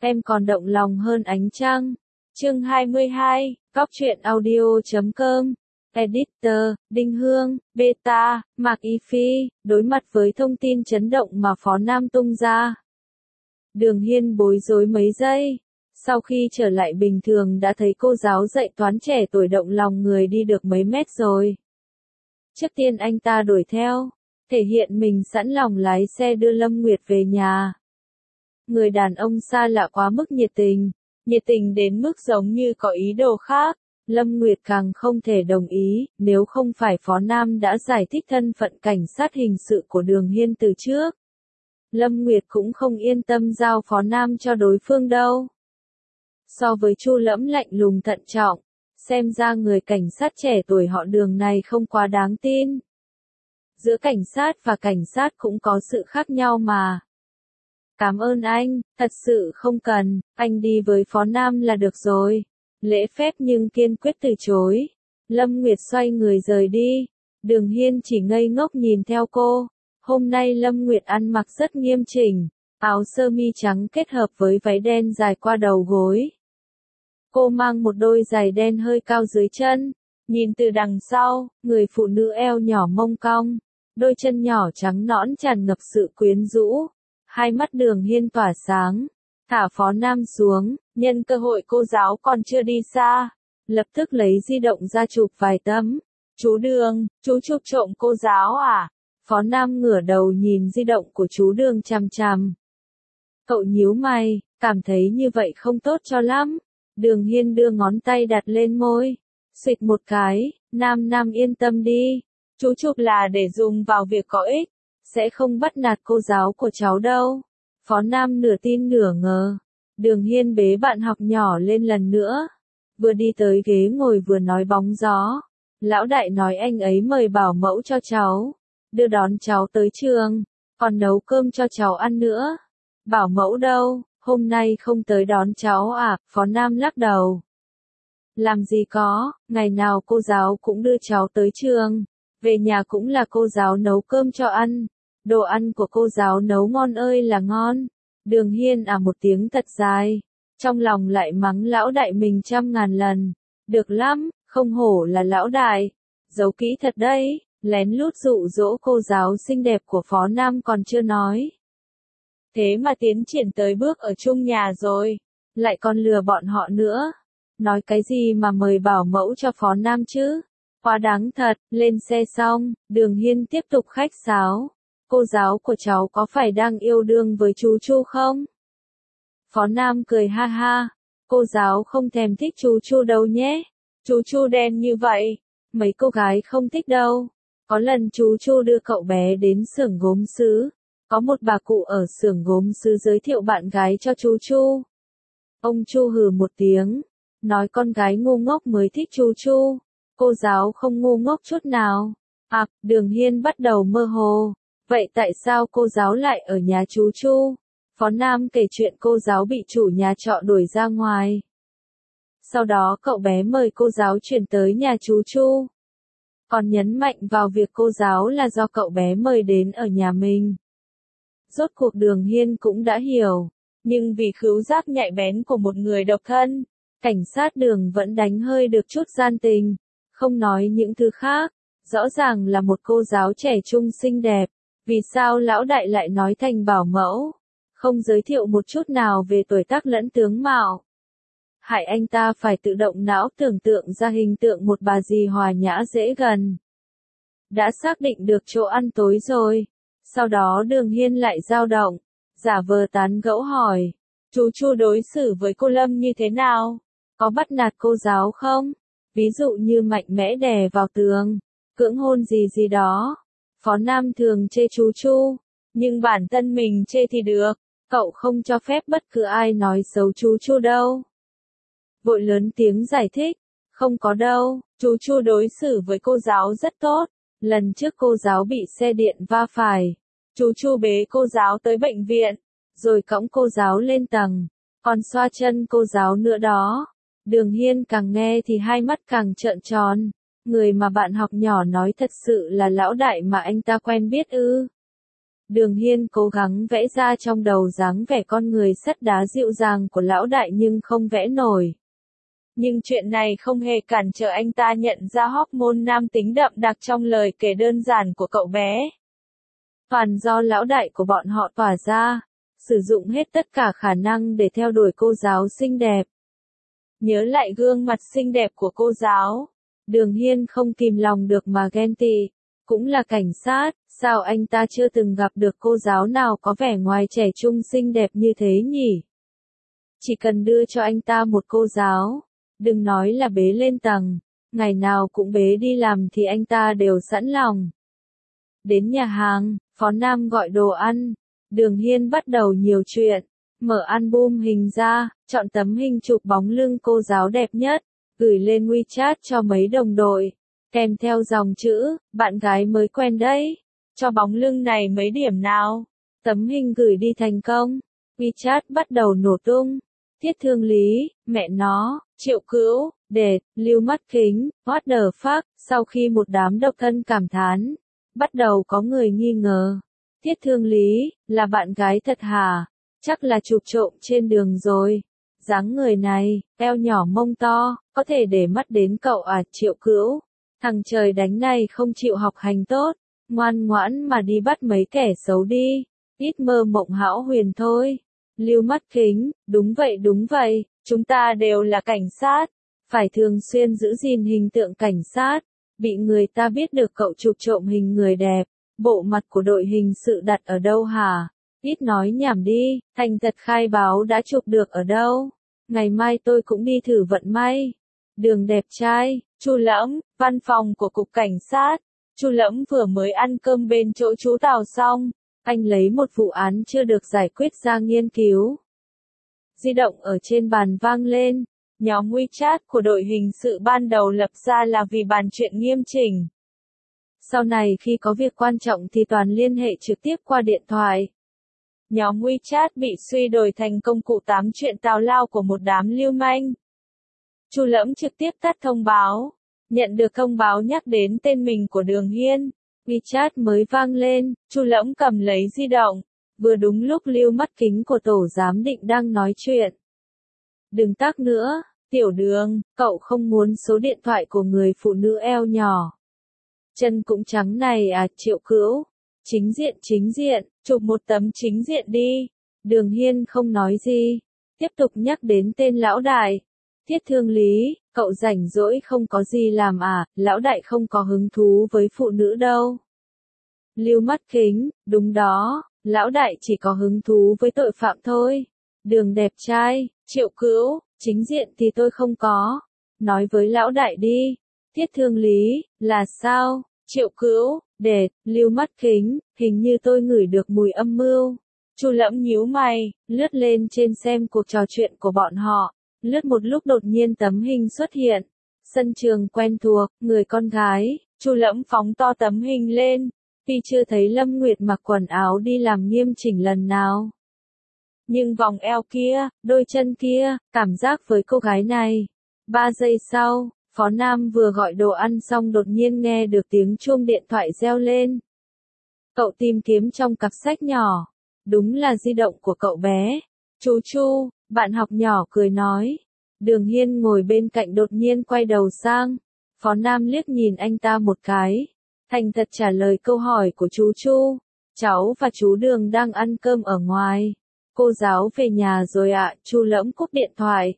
em còn động lòng hơn ánh trăng. Chương 22, Góc truyện audio.com. Editor, Đinh Hương, Beta, Mạc Y Phi, đối mặt với thông tin chấn động mà Phó Nam tung ra. Đường Hiên bối rối mấy giây. Sau khi trở lại bình thường đã thấy cô giáo dạy toán trẻ tuổi động lòng người đi được mấy mét rồi. Trước tiên anh ta đuổi theo, thể hiện mình sẵn lòng lái xe đưa Lâm Nguyệt về nhà. Người đàn ông xa lạ quá mức nhiệt tình đến mức giống như có ý đồ khác. Lâm Nguyệt càng không thể đồng ý, nếu không phải Phó Nam đã giải thích thân phận cảnh sát hình sự của Đường Hiên từ trước. Lâm Nguyệt cũng không yên tâm giao Phó Nam cho đối phương đâu. So với Chu Lẫm lạnh lùng thận trọng, xem ra người cảnh sát trẻ tuổi họ Đường này không quá đáng tin. Giữa cảnh sát và cảnh sát cũng có sự khác nhau mà. Cảm ơn anh, thật sự không cần, anh đi với Phó Nam là được rồi. Lễ phép nhưng kiên quyết từ chối. Lâm Nguyệt xoay người rời đi. Đường Hiên chỉ ngây ngốc nhìn theo cô. Hôm nay Lâm Nguyệt ăn mặc rất nghiêm chỉnh, áo sơ mi trắng kết hợp với váy đen dài qua đầu gối. Cô mang một đôi giày đen hơi cao dưới chân. Nhìn từ đằng sau, người phụ nữ eo nhỏ mông cong, đôi chân nhỏ trắng nõn tràn ngập sự quyến rũ. Hai mắt Đường Hiên tỏa sáng. Thả Phó Nam xuống, nhân cơ hội cô giáo còn chưa đi xa, lập tức lấy di động ra chụp vài tấm. Chú Đường, chú chụp trộm cô giáo à? Phó Nam ngửa đầu nhìn di động của chú Đường chằm chằm. Cậu nhíu mày, cảm thấy như vậy không tốt cho lắm. Đường Hiên đưa ngón tay đặt lên môi, xịt một cái. Nam yên tâm đi, chú chụp là để dùng vào việc có ích, sẽ không bắt nạt cô giáo của cháu đâu. Phó Nam nửa tin nửa ngờ. Đường Hiên bế bạn học nhỏ lên lần nữa. Vừa đi tới ghế ngồi vừa nói bóng gió. Lão đại nói anh ấy mời bảo mẫu cho cháu, đưa đón cháu tới trường, còn nấu cơm cho cháu ăn nữa. Bảo mẫu đâu, hôm nay không tới đón cháu à? Phó Nam lắc đầu. Làm gì có, ngày nào cô giáo cũng đưa cháu tới trường, về nhà cũng là cô giáo nấu cơm cho ăn. Đồ ăn của cô giáo nấu ngon ơi là ngon. Đường Hiên một tiếng thật dài, trong lòng lại mắng lão đại mình 100.000 lần. Được lắm, không hổ là lão đại, giấu kỹ thật đấy, lén lút dụ dỗ cô giáo xinh đẹp của Phó Nam còn chưa nói. Thế mà tiến triển tới bước ở chung nhà rồi, lại còn lừa bọn họ nữa. Nói cái gì mà mời bảo mẫu cho Phó Nam chứ? Quá đáng thật. Lên xe xong, Đường Hiên tiếp tục khách sáo. Cô giáo của cháu có phải đang yêu đương với chú Chu không? Phó Nam cười ha ha. Cô giáo không thèm thích chú Chu đâu nhé. Chú Chu đen như vậy, mấy cô gái không thích đâu. Có lần chú Chu đưa cậu bé đến xưởng gốm sứ. Có một bà cụ ở xưởng gốm sứ giới thiệu bạn gái cho chú Chu. Ông Chu hừ một tiếng, nói con gái ngu ngốc mới thích chú Chu. Cô giáo không ngu ngốc chút nào. Đường Hiên bắt đầu mơ hồ. Vậy tại sao cô giáo lại ở nhà chú Chu? Phó Nam kể chuyện cô giáo bị chủ nhà trọ đuổi ra ngoài. Sau đó cậu bé mời cô giáo chuyển tới nhà chú Chu. Còn nhấn mạnh vào việc cô giáo là do cậu bé mời đến ở nhà mình. Rốt cuộc Đường Hiên cũng đã hiểu. Nhưng vì khứu giác nhạy bén của một người độc thân, cảnh sát Đường vẫn đánh hơi được chút gian tình. Không nói những thứ khác, rõ ràng là một cô giáo trẻ trung xinh đẹp. Vì sao lão đại lại nói thành bảo mẫu? Không giới thiệu một chút nào về tuổi tác lẫn tướng mạo. Hại anh ta phải tự động não tưởng tượng ra hình tượng một bà dì hòa nhã dễ gần. Đã xác định được chỗ ăn tối rồi. Sau đó Đường Hiên lại dao động, giả vờ tán gẫu hỏi. Chú Chu đối xử với cô Lâm như thế nào? Có bắt nạt cô giáo không? Ví dụ như mạnh mẽ đè vào tường, cưỡng hôn gì đó. Phó Nam thường chê chú Chu, nhưng bản thân mình chê thì được, cậu không cho phép bất cứ ai nói xấu chú Chu đâu. Vội lớn tiếng giải thích, không có đâu, chú Chu đối xử với cô giáo rất tốt. Lần trước cô giáo bị xe điện va phải, chú Chu bế cô giáo tới bệnh viện, rồi cõng cô giáo lên tầng, còn xoa chân cô giáo nữa đó. Đường Hiên càng nghe thì hai mắt càng trợn tròn. Người mà bạn học nhỏ nói thật sự là lão đại mà anh ta quen biết ư? Đường Hiên cố gắng vẽ ra trong đầu dáng vẻ con người sắt đá dịu dàng của lão đại nhưng không vẽ nổi. Nhưng chuyện này không hề cản trở anh ta nhận ra hormone nam tính đậm đặc trong lời kể đơn giản của cậu bé. Toàn do lão đại của bọn họ tỏa ra, sử dụng hết tất cả khả năng để theo đuổi cô giáo xinh đẹp. Nhớ lại gương mặt xinh đẹp của cô giáo, Đường Hiên không kìm lòng được mà ghen tị. Cũng là cảnh sát, sao anh ta chưa từng gặp được cô giáo nào có vẻ ngoài trẻ trung xinh đẹp như thế nhỉ? Chỉ cần đưa cho anh ta một cô giáo, đừng nói là bế lên tầng, ngày nào cũng bế đi làm thì anh ta đều sẵn lòng. Đến nhà hàng, Phó Nam gọi đồ ăn, Đường Hiên bắt đầu nhiều chuyện, mở album hình ra, chọn tấm hình chụp bóng lưng cô giáo đẹp nhất, gửi lên WeChat cho mấy đồng đội, kèm theo dòng chữ, bạn gái mới quen đấy, cho bóng lưng này mấy điểm nào. Tấm hình gửi đi thành công, WeChat bắt đầu nổ tung. Tiết Thương Lý, mẹ nó, Triệu Cữu, Đệt, Lưu Mắt Kính, what the fuck, sau khi một đám độc thân cảm thán, bắt đầu có người nghi ngờ. Tiết Thương Lý, là bạn gái thật hả? Chắc là chụp trộm trên đường rồi. Dáng người này, eo nhỏ mông to, có thể để mắt đến cậu à? Triệu Cữu, thằng trời đánh này không chịu học hành tốt, ngoan ngoãn mà đi bắt mấy kẻ xấu đi, ít mơ mộng hão huyền thôi. Lưu Mắt Kính, đúng vậy, chúng ta đều là cảnh sát, phải thường xuyên giữ gìn hình tượng cảnh sát, bị người ta biết được cậu chụp trộm hình người đẹp, bộ mặt của đội hình sự đặt ở đâu hả? Ít nói nhảm đi, thành thật khai báo đã chụp được ở đâu, ngày mai tôi cũng đi thử vận may. Đường đẹp trai, Chu Lẫm, văn phòng của cục cảnh sát. Chu Lẫm vừa mới ăn cơm bên chỗ chú Tào xong, anh lấy một vụ án chưa được giải quyết ra nghiên cứu. Di động ở trên bàn vang lên, nhóm WeChat của đội hình sự ban đầu lập ra là vì bàn chuyện nghiêm chỉnh. Sau này khi có việc quan trọng thì toàn liên hệ trực tiếp qua điện thoại. Nhóm WeChat bị suy đổi thành công cụ tám chuyện tào lao của một đám lưu manh. Chu Lẫm trực tiếp tắt thông báo, nhận được thông báo nhắc đến tên mình của Đường Hiên. WeChat mới vang lên, Chu Lẫm cầm lấy di động, vừa đúng lúc Lưu Mắt Kính của tổ giám định đang nói chuyện. Đừng tắc nữa, Tiểu Đường, cậu không muốn số điện thoại của người phụ nữ eo nhỏ, chân cũng trắng này à? Triệu Cữu, chính diện, chụp một tấm chính diện đi. Đường Hiên không nói gì, tiếp tục nhắc đến tên lão đại. Tiết Thương Lý, cậu rảnh rỗi không có gì làm à? Lão đại không có hứng thú với phụ nữ đâu. Lưu Mắt Kính, đúng đó, lão đại chỉ có hứng thú với tội phạm thôi. Đường đẹp trai, Triệu Cữu, chính diện thì tôi không có. Nói với lão đại đi. Tiết Thương Lý, là sao? Triệu Cữu, Đệt, Lưu Mắt Kính, hình như tôi ngửi được mùi âm mưu. Chu Lẫm nhíu mày, lướt lên trên xem cuộc trò chuyện của bọn họ. Lướt một lúc đột nhiên tấm hình xuất hiện. Sân trường quen thuộc, người con gái. Chu Lẫm phóng to tấm hình lên. Tuy chưa thấy Lâm Nguyệt mặc quần áo đi làm nghiêm chỉnh lần nào, nhưng vòng eo kia, đôi chân kia, cảm giác với cô gái này. 3 giây sau, Phó Nam vừa gọi đồ ăn xong đột nhiên nghe được tiếng chuông điện thoại reo lên. Cậu tìm kiếm trong cặp sách nhỏ. Đúng là di động của cậu bé. Chú Chu, bạn học nhỏ cười nói. Đường Hiên ngồi bên cạnh đột nhiên quay đầu sang. Phó Nam liếc nhìn anh ta một cái, thành thật trả lời câu hỏi của chú Chu. Cháu và chú Đường đang ăn cơm ở ngoài. Cô giáo về nhà rồi ạ. Chu Lẫm cúp điện thoại.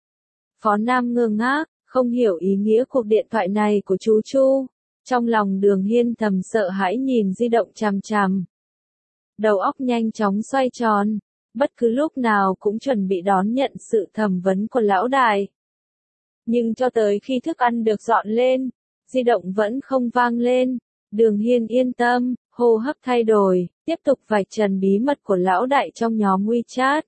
Phó Nam ngơ ngác, không hiểu ý nghĩa cuộc điện thoại này của chú Chu. Trong lòng Đường Hiên thầm sợ hãi nhìn di động chằm chằm. Đầu óc nhanh chóng xoay tròn, bất cứ lúc nào cũng chuẩn bị đón nhận sự thẩm vấn của lão đại. Nhưng cho tới khi thức ăn được dọn lên, di động vẫn không vang lên. Đường Hiên yên tâm, hô hấp thay đổi, tiếp tục vạch trần bí mật của lão đại trong nhóm WeChat.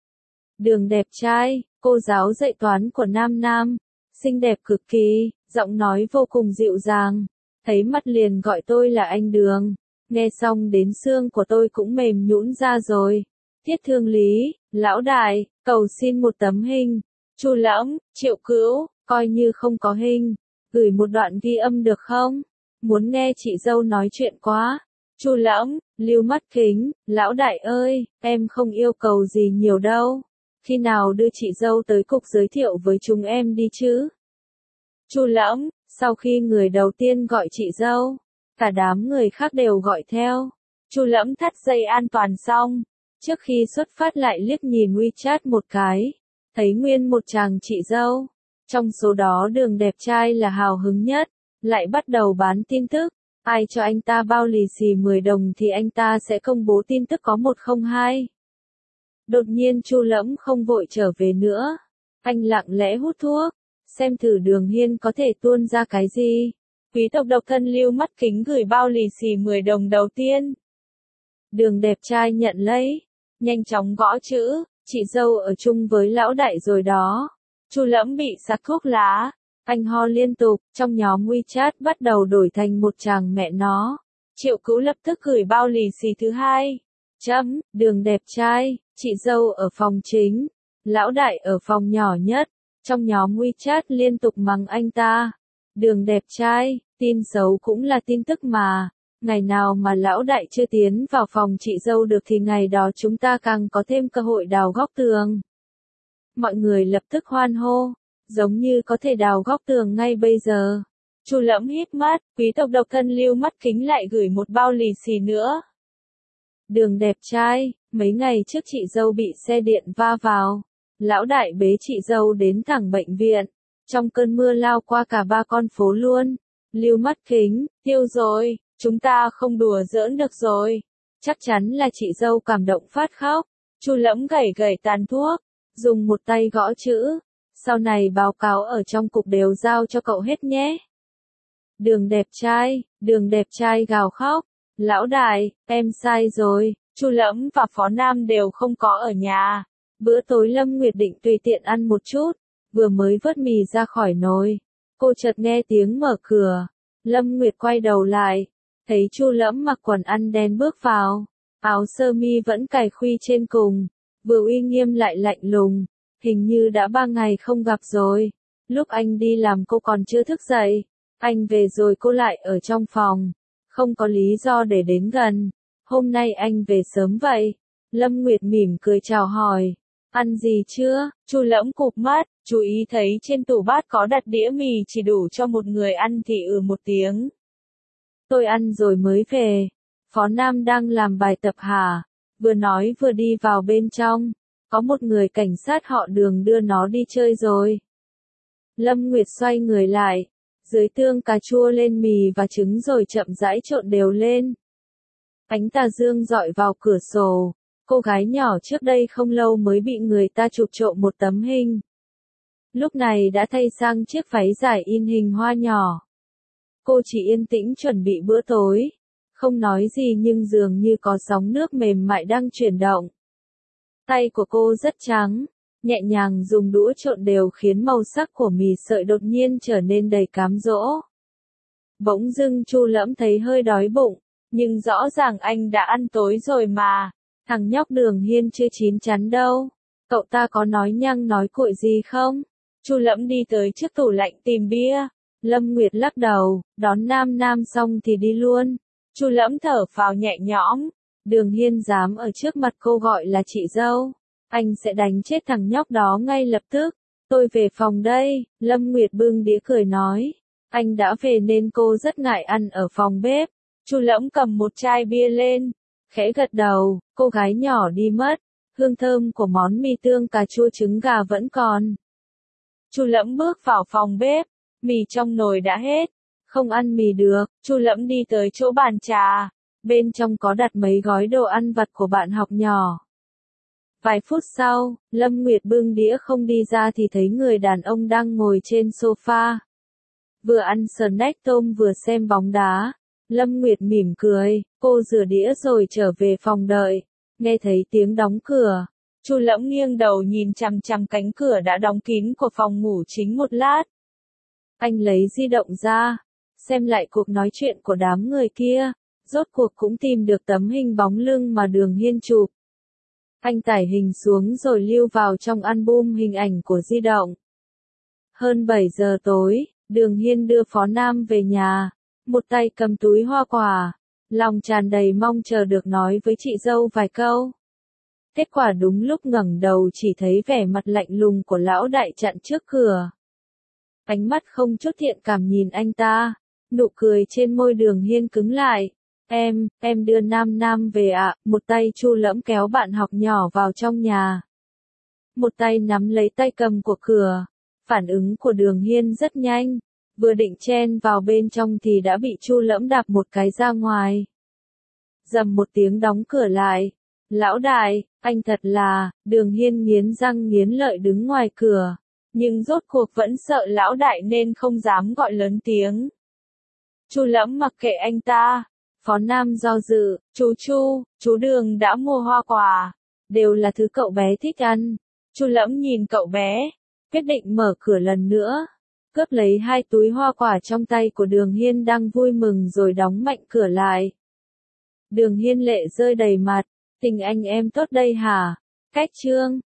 Đường đẹp trai, cô giáo dạy toán của Nam Nam, xinh đẹp cực kỳ, giọng nói vô cùng dịu dàng, thấy mắt liền gọi tôi là anh Đường. Nghe xong đến xương của tôi cũng mềm nhũn ra rồi. Tiết Thương Lý, lão đại, cầu xin một tấm hình. Chu Lẫm, Triệu Cữu, coi như không có hình, gửi một đoạn ghi âm được không? Muốn nghe chị dâu nói chuyện quá. Chu Lẫm, Lưu Mắt Kính, lão đại ơi, em không yêu cầu gì nhiều đâu. Khi nào đưa chị dâu tới cục giới thiệu với chúng em đi chứ? Chu Lẫm, sau khi người đầu tiên gọi chị dâu, cả đám người khác đều gọi theo. Chu Lẫm thắt dây an toàn xong, trước khi xuất phát lại liếc nhìn WeChat một cái, thấy nguyên một chàng chị dâu. Trong số đó Đường đẹp trai là hào hứng nhất, lại bắt đầu bán tin tức. Ai cho anh ta bao lì xì 10 đồng thì anh ta sẽ công bố tin tức có 102. Đột nhiên Chu Lẫm không vội trở về nữa. Anh lặng lẽ hút thuốc, xem thử Đường Hiên có thể tuôn ra cái gì. Quý tộc độc thân Lưu Mắt Kính gửi bao lì xì 10 đồng đầu tiên. Đường đẹp trai nhận lấy, nhanh chóng gõ chữ, chị dâu ở chung với lão đại rồi đó. Chu Lẫm bị sặc thuốc lá, anh ho liên tục, trong nhóm WeChat bắt đầu đổi thành một chàng mẹ nó. Triệu Cữu lập tức gửi bao lì xì thứ hai. Đường đẹp trai, chị dâu ở phòng chính, lão đại ở phòng nhỏ nhất. Trong nhóm WeChat liên tục mắng anh ta. Đường đẹp trai, tin xấu cũng là tin tức mà. Ngày nào mà lão đại chưa tiến vào phòng chị dâu được thì ngày đó chúng ta càng có thêm cơ hội đào góc tường. Mọi người lập tức hoan hô, giống như có thể đào góc tường ngay bây giờ. Chu Lẫm híp mắt, quý tộc độc thân Lưu Mắt Kính lại gửi một bao lì xì nữa. Đường đẹp trai, mấy ngày trước chị dâu bị xe điện va vào. Lão đại bế chị dâu đến thẳng bệnh viện. Trong cơn mưa lao qua cả 3 con phố luôn. Lưu Mắt Kính, tiêu rồi, chúng ta không đùa giỡn được rồi. Chắc chắn là chị dâu cảm động phát khóc. Chu Lẫm gẩy gẩy tàn thuốc, dùng một tay gõ chữ. Sau này báo cáo ở trong cục đều giao cho cậu hết nhé. Đường đẹp trai gào khóc. Lão đại, em sai rồi. Chu Lẫm và Phó Nam đều không có ở nhà. Bữa tối Lâm Nguyệt định tùy tiện ăn một chút, vừa mới vớt mì ra khỏi nồi, cô chợt nghe tiếng mở cửa. Lâm Nguyệt quay đầu lại, thấy Chu Lẫm mặc quần ăn đen bước vào, áo sơ mi vẫn cài khuy trên cùng, vừa uy nghiêm lại lạnh lùng, hình như đã 3 ngày không gặp rồi. Lúc anh đi làm cô còn chưa thức dậy, anh về rồi cô lại ở trong phòng, không có lý do để đến gần. Hôm nay anh về sớm vậy? Lâm Nguyệt mỉm cười chào hỏi. Ăn gì chưa? Chu Lẫm cụp mắt, chú ý thấy trên tủ bát có đặt đĩa mì chỉ đủ cho một người ăn thì một tiếng. Tôi ăn rồi mới về. Phó Nam đang làm bài tập hả? Vừa nói vừa đi vào bên trong. Có một người cảnh sát họ Đường đưa nó đi chơi rồi. Lâm Nguyệt xoay người lại, dưới tương cà chua lên mì và trứng rồi chậm rãi trộn đều lên. Ánh tà dương rọi vào cửa sổ. Cô gái nhỏ trước đây không lâu mới bị người ta chụp trộm một tấm hình. Lúc này đã thay sang chiếc váy dài in hình hoa nhỏ. Cô chỉ yên tĩnh chuẩn bị bữa tối. Không nói gì nhưng dường như có sóng nước mềm mại đang chuyển động. Tay của cô rất trắng, nhẹ nhàng dùng đũa trộn đều khiến màu sắc của mì sợi đột nhiên trở nên đầy cám dỗ. Bỗng dưng Chu Lẫm thấy hơi đói bụng, nhưng rõ ràng anh đã ăn tối rồi mà. Thằng nhóc Đường Hiên chưa chín chắn đâu. Cậu ta có nói nhăng nói cuội gì không? Chu Lẫm đi tới trước tủ lạnh tìm bia. Lâm Nguyệt lắc đầu, đón Nam xong thì đi luôn. Chu Lẫm thở phào nhẹ nhõm. Đường Hiên dám ở trước mặt cô gọi là chị dâu. Anh sẽ đánh chết thằng nhóc đó ngay lập tức. Tôi về phòng đây. Lâm Nguyệt bưng đĩa cười nói. Anh đã về nên cô rất ngại ăn ở phòng bếp. Chu Lẫm cầm một chai bia lên, khẽ gật đầu. Cô gái nhỏ đi mất, hương thơm của món mì tương cà chua trứng gà vẫn còn. Chu Lẫm bước vào phòng bếp, mì trong nồi đã hết, không ăn mì được. Chu Lẫm đi tới chỗ bàn trà, bên trong có đặt mấy gói đồ ăn vặt của bạn học nhỏ. Vài phút sau, Lâm Nguyệt bưng đĩa không đi ra thì thấy người đàn ông đang ngồi trên sofa. Vừa ăn snack tôm vừa xem bóng đá. Lâm Nguyệt mỉm cười, cô rửa đĩa rồi trở về phòng đợi. Nghe thấy tiếng đóng cửa, Chu Lẫm nghiêng đầu nhìn chằm chằm cánh cửa đã đóng kín của phòng ngủ chính một lát. Anh lấy di động ra, xem lại cuộc nói chuyện của đám người kia, rốt cuộc cũng tìm được tấm hình bóng lưng mà Đường Hiên chụp. Anh tải hình xuống rồi lưu vào trong album hình ảnh của di động. Hơn 7 giờ tối, Đường Hiên đưa Phó Nam về nhà, một tay cầm túi hoa quả, lòng tràn đầy mong chờ được nói với chị dâu vài câu. Kết quả đúng lúc ngẩng đầu chỉ thấy vẻ mặt lạnh lùng của lão đại chặn trước cửa. Ánh mắt không chút thiện cảm nhìn anh ta, nụ cười trên môi Đường Hiên cứng lại. Em đưa Nam Nam về ạ, một tay Chu Lẫm kéo bạn học nhỏ vào trong nhà. Một tay nắm lấy tay cầm của cửa. Phản ứng của Đường Hiên rất nhanh, vừa định chen vào bên trong thì đã bị Chu Lẫm đạp một cái ra ngoài. Dầm một tiếng đóng cửa lại. Lão đại, anh thật là, Đường Hiên nghiến răng nghiến lợi đứng ngoài cửa, nhưng rốt cuộc vẫn sợ lão đại nên không dám gọi lớn tiếng. Chu Lẫm mặc kệ anh ta. Phó Nam do dự, chú Đường đã mua hoa quả, đều là thứ cậu bé thích ăn. Chu Lẫm nhìn cậu bé, quyết định mở cửa lần nữa, cướp lấy 2 túi hoa quả trong tay của Đường Hiên đang vui mừng rồi đóng mạnh cửa lại. Đường Hiên lệ rơi đầy mặt, tình anh em tốt đây hả? Cách chương